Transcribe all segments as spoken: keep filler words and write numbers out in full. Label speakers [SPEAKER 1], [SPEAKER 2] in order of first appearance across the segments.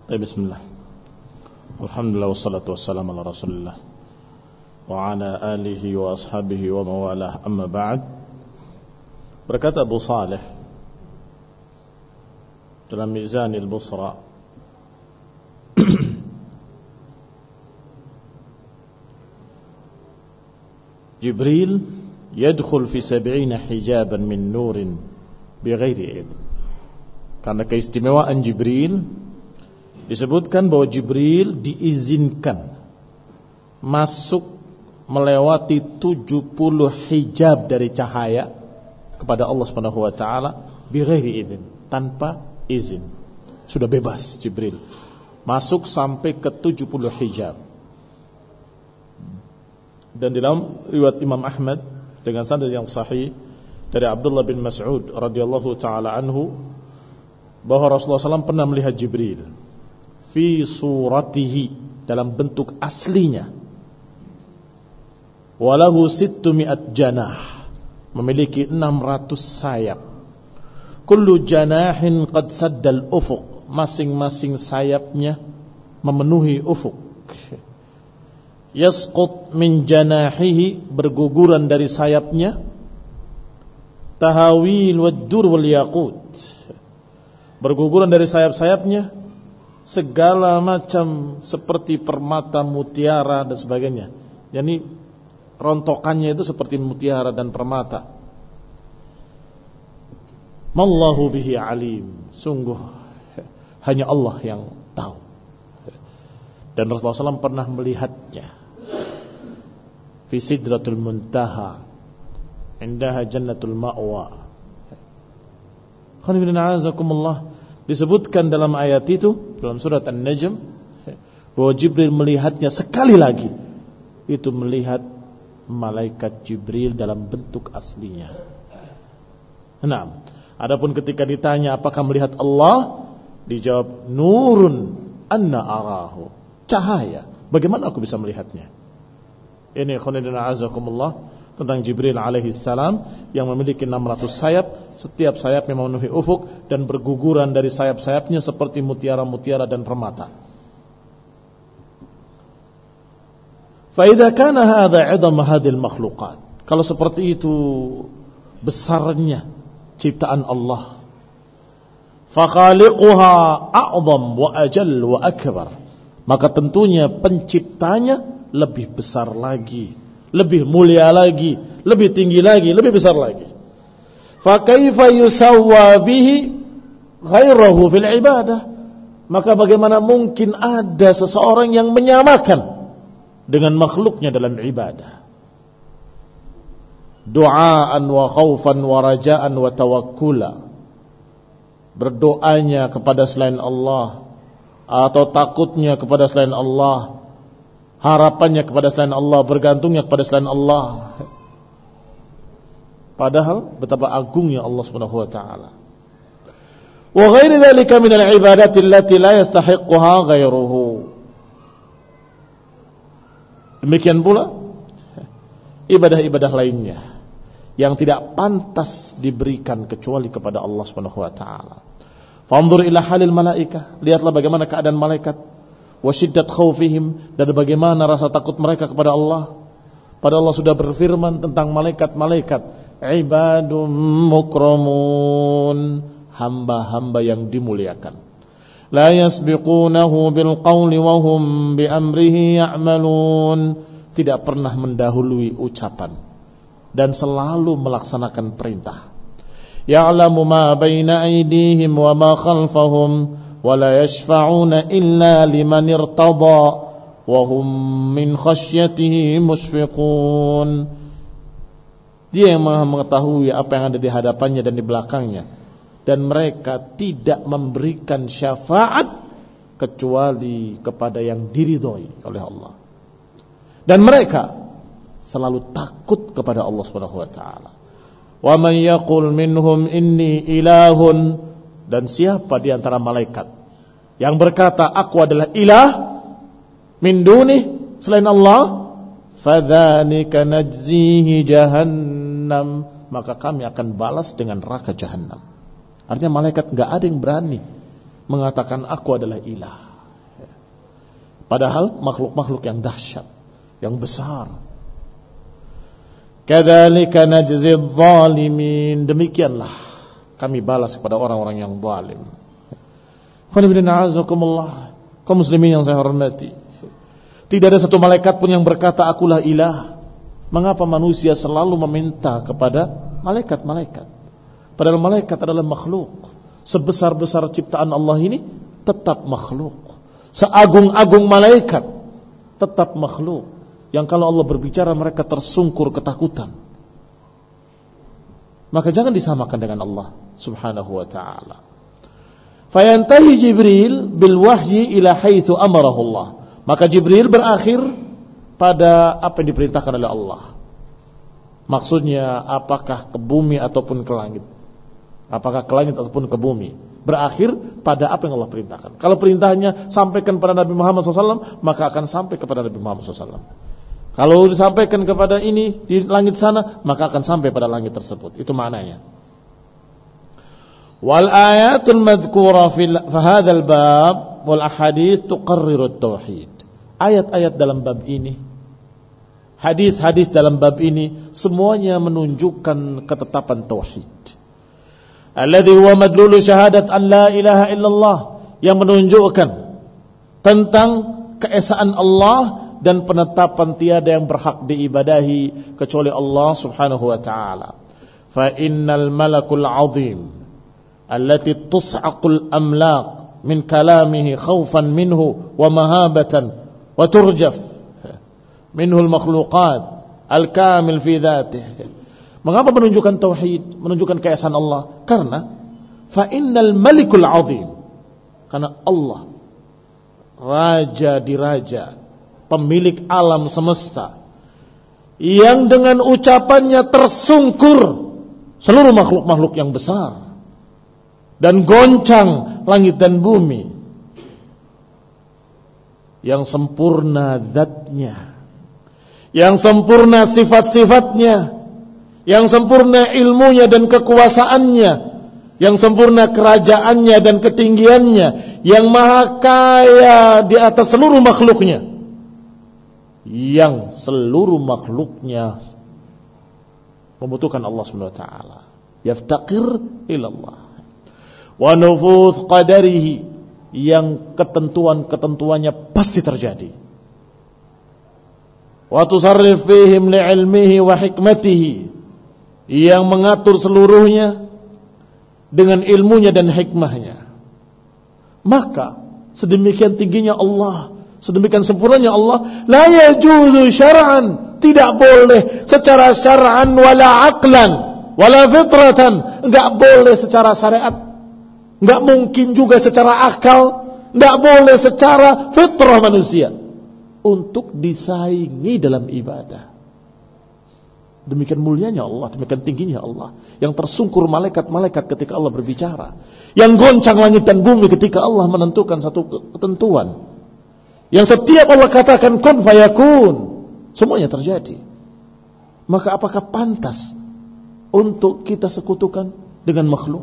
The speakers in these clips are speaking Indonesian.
[SPEAKER 1] Bismillah. Alhamdulillah wassalatu wassalamu ala Rasulillah wa ala alihi wa ashabihi wa mawalah, amma ba'd. Berkata Abu Saleh dalam Mizan al-Busra, Jibril yadkhul fi sab'ina hijaban min nurin bighairi idn. Karena keistimewaan Jibril, disebutkan bahwa Jibril diizinkan masuk melewati tujuh puluh hijab dari cahaya kepada Allah Subhanahu wa taala bighairi idzin, tanpa izin. Sudah bebas Jibril masuk sampai ke tujuh puluh hijab. Dan dalam riwayat Imam Ahmad dengan sanad yang sahih dari Abdullah bin Mas'ud radhiyallahu taala anhu bahwa Rasulullah sallallahu alaihi wasallam pernah melihat Jibril fi suratihi, dalam bentuk aslinya, walahu sittumi'at janah, memiliki enam ratus sayap, kullu janahin qad saddal ufuq, masing-masing sayapnya memenuhi ufuk, yasqut min janahihi, berguguran dari sayapnya, tahawil wad-dur wal yaqut, berguguran dari sayap-sayapnya segala macam seperti permata, mutiara dan sebagainya. Jadi rontokannya itu seperti mutiara dan permata. Mallahu bihi alim, sungguh hanya Allah yang tahu. Dan Rasulullah sallallahu alaihi wasallam pernah melihatnya fi sidratul muntaha, indaha jannatul ma'wa. Qanibina azakumullah. Disebutkan dalam ayat itu, dalam surat An-Najm, bahwa Jibril melihatnya sekali lagi. Itu melihat malaikat Jibril dalam bentuk aslinya. Nah, adapun ketika ditanya apakah melihat Allah, dijawab nurun anna arahu, cahaya, bagaimana aku bisa melihatnya? Ini khonidina azakumullah tentang Jibril alaihi salam yang memiliki enam ratus sayap, setiap sayapnya memenuhi ufuk dan berguguran dari sayap-sayapnya seperti mutiara-mutiara dan permata. Fa idza kana hadza 'idam hadhil makhluqat, kalau seperti itu besarnya ciptaan Allah, fa khaliquha a'zam wa ajal wa akbar, maka tentunya penciptanya lebih besar lagi, lebih mulia lagi, lebih tinggi lagi, lebih besar lagi. Fa kaifa yusawwa bihi ghairahu fil ibadah? Maka bagaimana mungkin ada seseorang yang menyamakan dengan makhluknya dalam ibadah? Du'aan wa khaufan wa rajaan wa tawakkula, berdoanya kepada selain Allah atau takutnya kepada selain Allah, harapannya kepada selain Allah, bergantungnya kepada selain Allah. Padahal betapa agungnya Allah Subhanahu wa taala. Wa ghairi dzalika min al-ibadati allati la yastahiqquha ghairuhu. Demikian pula ibadah-ibadah lainnya yang tidak pantas diberikan kecuali kepada Allah Subhanahu wa taala. Fanzur ila halil malaikah, lihatlah bagaimana keadaan malaikat, wa syiddat khaufihim, dan bagaimana rasa takut mereka kepada Allah. Padahal Allah sudah berfirman tentang malaikat-malaikat, ibadum mukramun, hamba-hamba yang dimuliakan. La yasbiqunahu bil qawli wa hum bi amrihi ya'malun, tidak pernah mendahului ucapan dan selalu melaksanakan perintah. Ya'lamu ma baina aydihim wa ma khalfahum ولا يشفعون إلا لمن ارتضى وهم من خشيته مشفقون. Dia yang Maha mengetahui apa yang ada di hadapannya dan di belakangnya, dan mereka tidak memberikan syafaat kecuali kepada yang diridhoi oleh Allah, dan mereka selalu takut kepada Allah Subhanahu wa taala. Wa man yaqul minhum inni ilahun, dan siapa di antara malaikat yang berkata aku adalah ilah min duni, selain Allah, fadzanika najzihi jahannam, maka kami akan balas dengan neraka jahannam. Artinya malaikat enggak ada yang berani mengatakan aku adalah ilah. Padahal makhluk-makhluk yang dahsyat, yang besar. Kadzalika najzi adh-dhalimin, demikianlah kami balas kepada orang-orang yang zalim. Alhamdulillah, kaum muslimin yang saya hormati. Tidak ada satu malaikat pun yang berkata akulah ilah. Mengapa manusia selalu meminta kepada malaikat-malaikat? Padahal malaikat adalah makhluk. Sebesar-besar ciptaan Allah ini tetap makhluk. Seagung-agung malaikat tetap makhluk. Yang kalau Allah berbicara mereka tersungkur ketakutan. Maka jangan disamakan dengan Allah subhanahu wa ta'ala. Fayantahi Jibril bil wahyi ila haitsu amarahu Allah. Maka Jibril berakhir pada apa yang diperintahkan oleh Allah. Maksudnya apakah ke bumi ataupun ke langit. Apakah ke langit ataupun ke bumi. Berakhir pada apa yang Allah perintahkan. Kalau perintahnya sampaikan kepada Nabi Muhammad shallallahu alaihi wasallam, maka akan sampai kepada Nabi Muhammad shallallahu alaihi wasallam. Kalau disampaikan kepada ini di langit sana, maka akan sampai pada langit tersebut. Itu maknanya. Wal ayatul madhkura fi hadzal bab wal ahadits tuqarriru at-tauhid. Ayat-ayat dalam bab ini, hadis-hadis dalam bab ini semuanya menunjukkan ketetapan tauhid. Alladhi huwa madlulu syahadat an la ilaha illallah, yang menunjukkan tentang keesaan Allah dan penetapan tiada yang berhak diibadahi kecuali Allah subhanahu wa ta'ala. Fa innal malakul azim allati tus'aqul amlaq min kalamihi khawfan minhu wa mahabatan wa turjaf minhu al-makhluqat al-kamil fi dhatihi. Mengapa menunjukkan tauhid, menunjukkan keesaan Allah? Karena fa innal malikul azim, karena Allah raja di raja, pemilik alam semesta, yang dengan ucapannya tersungkur seluruh makhluk-makhluk yang besar dan goncang langit dan bumi, yang sempurna zatnya, yang sempurna sifat-sifatnya, yang sempurna ilmunya dan kekuasaannya, yang sempurna kerajaannya dan ketinggiannya, yang maha kaya di atas seluruh makhluknya, yang seluruh makhluknya membutuhkan Allah subhanahu wa ta'ala, yaftaqir ilallah. Wa nufuth qadarihi, yang ketentuan-ketentuannya pasti terjadi. Wa tusarrif fihim li'ilmihi wa hikmatihi, yang mengatur seluruhnya dengan ilmunya dan hikmahnya. Maka sedemikian tingginya Allah, sedemikian sempurnanya Allah, la yajuzu syar'an, tidak boleh secara syar'an wala aqlan wala fitratan, enggak boleh secara syariat, enggak mungkin juga secara akal, enggak boleh secara fitrah manusia untuk disaingi dalam ibadah. Demikian mulianya Allah, demikian tingginya Allah, yang tersungkur malaikat-malaikat ketika Allah berbicara, yang goncang langit dan bumi ketika Allah menentukan satu ketentuan, yang setiap Allah katakan kun fayakun, semuanya terjadi. Maka apakah pantas untuk kita sekutukan dengan makhluk?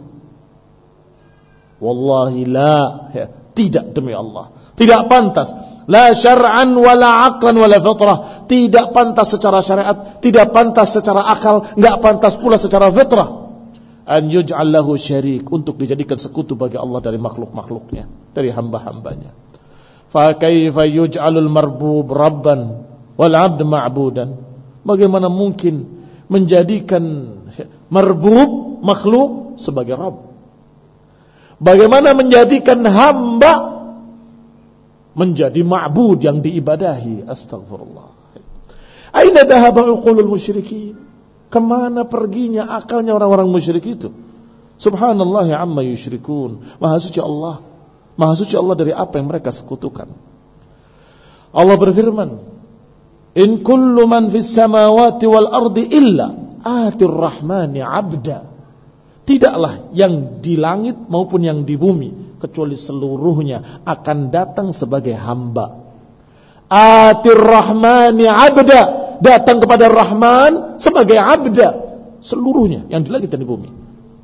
[SPEAKER 1] Wallahi la, ya, tidak, demi Allah, tidak pantas. La syar'an wala aqlan wala fitrah, tidak pantas secara syariat, tidak pantas secara akal, enggak pantas pula secara fitrah. An yuj'al lahu syarik, untuk dijadikan sekutu bagi Allah dari makhluk-makhluknya, dari hamba-hambanya. Fa kaifa yuj'alul marbub rabban wal 'abd ma'budan? Bagaimana mungkin menjadikan marbub makhluk sebagai Rabb? Bagaimana menjadikan hamba menjadi ma'bud yang diibadahi? Astagfirullah. Aina dhahaba uqulul musyrikin? Kemana perginya akalnya orang-orang musyrik itu? Subhanallah amma yusyrikun. Maha suci Allah, maha suci Allah dari apa yang mereka sekutukan. Allah berfirman, in kullu man fis samawati wal ardi illa atir rahmani abda. Tidaklah yang di langit maupun yang di bumi, kecuali seluruhnya akan datang sebagai hamba. Atir rahmani abda, datang kepada Rahman sebagai abda. Seluruhnya yang di langit dan di bumi,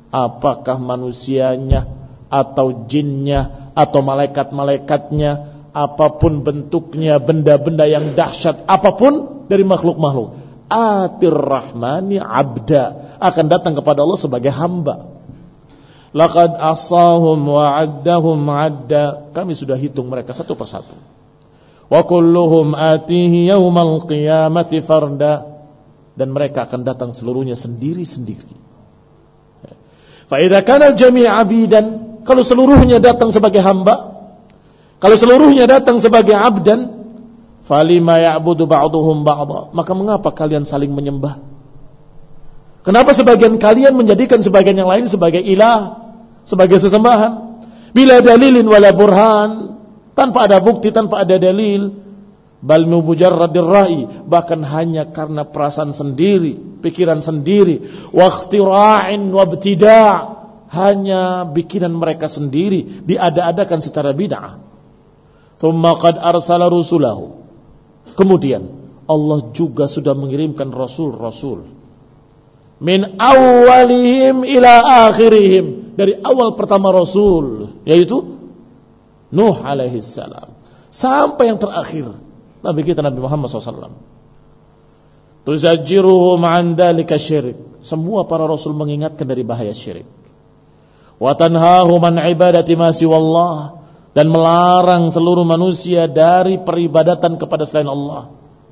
[SPEAKER 1] apakah manusianya atau jinnya atau malaikat-malaikatnya apapun bentuknya, benda-benda yang dahsyat apapun dari makhluk-makhluk, atir rahmani abda, akan datang kepada Allah sebagai hamba. Laqad asahum wa addahum adda, kami sudah hitung mereka satu persatu. Wa kulluhum atihi yaumal qiyamati farda, dan mereka akan datang seluruhnya sendiri-sendiri. Fa idza kana jami' abidan, kalau seluruhnya datang sebagai hamba, kalau seluruhnya datang sebagai abdan, falima ya'budu ba'duhum ba'dha, maka mengapa kalian saling menyembah? Kenapa sebagian kalian menjadikan sebagian yang lain sebagai ilah, sebagai sesembahan? Bila dalilin wala burhan, tanpa ada bukti, tanpa ada dalil. Bal mujarradir ra'i, bahkan hanya karena perasaan sendiri, pikiran sendiri, wa ikhtira'in wa ibtida', hanya bikinan mereka sendiri, diada-adakan secara bid'ah. Tsumma qad arsala rusulahu, kemudian Allah juga sudah mengirimkan rasul-rasul, min awalihim ila akhirihim, dari awal pertama rasul, yaitu Nuh alaihi salam, sampai yang terakhir Nabi kita Nabi Muhammad shallallahu alaihi wasallam. Tuzajjiruhum an dzalika syirik, semua para rasul mengingatkan dari bahaya syirik. Wa tanhahum an ibadati ma siwallah, dan melarang seluruh manusia dari peribadatan kepada selain Allah.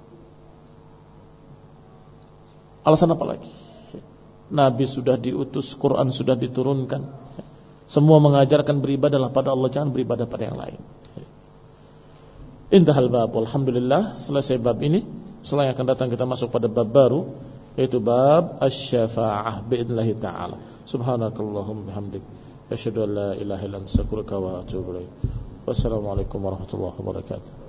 [SPEAKER 1] Alasan apa lagi? Nabi sudah diutus, Quran sudah diturunkan, semua mengajarkan beribadahlah pada Allah, jangan beribadah pada yang lain. Intahal bab, alhamdulillah, selesai bab ini. Setelah yang akan datang kita masuk pada bab baru, yaitu bab asy-syafa'ah bi'idnillahi ta'ala. Subhanakallahumma bihamdik, asyhadu an la ilaha illa anta astaghfiruka wa atubu ilaik. Wassalamualaikum warahmatullahi wabarakatuh.